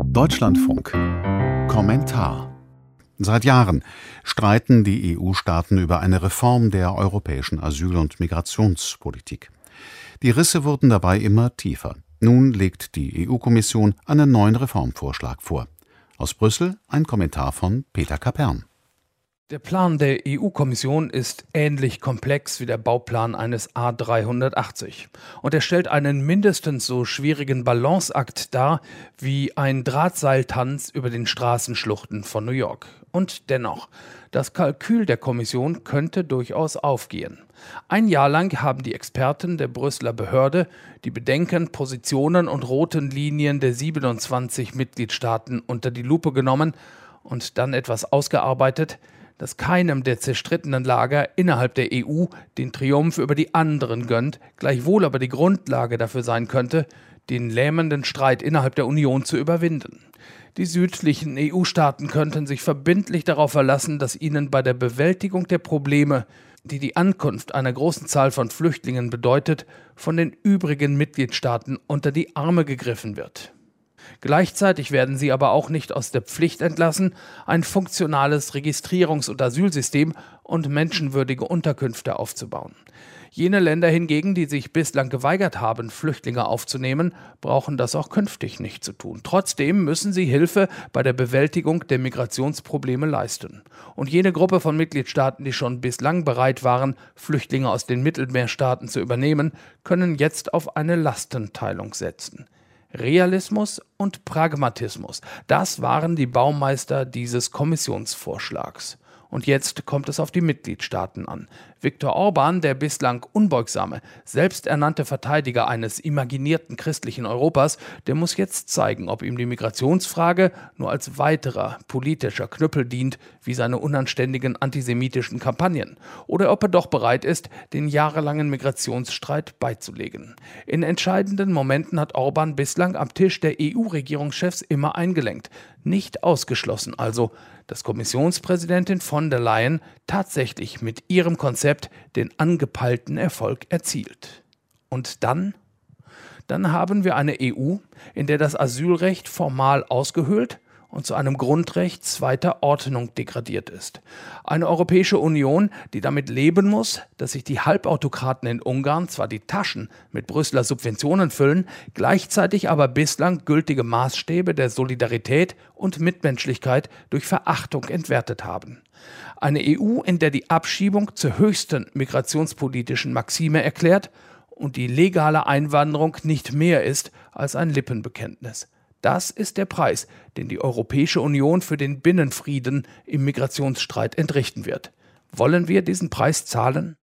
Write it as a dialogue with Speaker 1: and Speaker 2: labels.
Speaker 1: Deutschlandfunk. Kommentar. Seit Jahren streiten die EU-Staaten über eine Reform der europäischen Asyl- und Migrationspolitik. Die Risse wurden dabei immer tiefer. Nun legt die EU-Kommission einen neuen Reformvorschlag vor. Aus Brüssel ein Kommentar von Peter Kapern.
Speaker 2: Der Plan der EU-Kommission ist ähnlich komplex wie der Bauplan eines A380 und er stellt einen mindestens so schwierigen Balanceakt dar wie ein Drahtseiltanz über den Straßenschluchten von New York. Und dennoch, das Kalkül der Kommission könnte durchaus aufgehen. Ein Jahr lang haben die Experten der Brüsseler Behörde die Bedenken, Positionen und roten Linien der 27 Mitgliedstaaten unter die Lupe genommen und dann etwas ausgearbeitet, das keinem der zerstrittenen Lager innerhalb der EU den Triumph über die anderen gönnt, gleichwohl aber die Grundlage dafür sein könnte, den lähmenden Streit innerhalb der Union zu überwinden. Die südlichen EU-Staaten könnten sich verbindlich darauf verlassen, dass ihnen bei der Bewältigung der Probleme, die die Ankunft einer großen Zahl von Flüchtlingen bedeutet, von den übrigen Mitgliedstaaten unter die Arme gegriffen wird. Gleichzeitig werden sie aber auch nicht aus der Pflicht entlassen, ein funktionales Registrierungs- und Asylsystem und menschenwürdige Unterkünfte aufzubauen. Jene Länder hingegen, die sich bislang geweigert haben, Flüchtlinge aufzunehmen, brauchen das auch künftig nicht zu tun. Trotzdem müssen sie Hilfe bei der Bewältigung der Migrationsprobleme leisten. Und jene Gruppe von Mitgliedstaaten, die schon bislang bereit waren, Flüchtlinge aus den Mittelmeerstaaten zu übernehmen, können jetzt auf eine Lastenteilung setzen. Realismus und Pragmatismus, das waren die Baumeister dieses Kommissionsvorschlags. Und jetzt kommt es auf die Mitgliedstaaten an. Viktor Orbán, der bislang unbeugsame, selbsternannte Verteidiger eines imaginierten christlichen Europas, der muss jetzt zeigen, ob ihm die Migrationsfrage nur als weiterer politischer Knüppel dient, wie seine unanständigen antisemitischen Kampagnen, oder ob er doch bereit ist, den jahrelangen Migrationsstreit beizulegen. In entscheidenden Momenten hat Orbán bislang am Tisch der EU-Regierungschefs immer eingelenkt. Nicht ausgeschlossen also, dass Kommissionspräsidentin von der Leyen tatsächlich mit ihrem Konzept den angepeilten Erfolg erzielt. Und dann haben wir eine EU, in der das Asylrecht formal ausgehöhlt und zu einem Grundrecht zweiter Ordnung degradiert ist. Eine Europäische Union, die damit leben muss, dass sich die Halbautokraten in Ungarn zwar die Taschen mit Brüsseler Subventionen füllen, gleichzeitig aber bislang gültige Maßstäbe der Solidarität und Mitmenschlichkeit durch Verachtung entwertet haben. Eine EU, in der die Abschiebung zur höchsten migrationspolitischen Maxime erklärt und die legale Einwanderung nicht mehr ist als ein Lippenbekenntnis. Das ist der Preis, den die Europäische Union für den Binnenfrieden im Migrationsstreit entrichten wird. Wollen wir diesen Preis zahlen?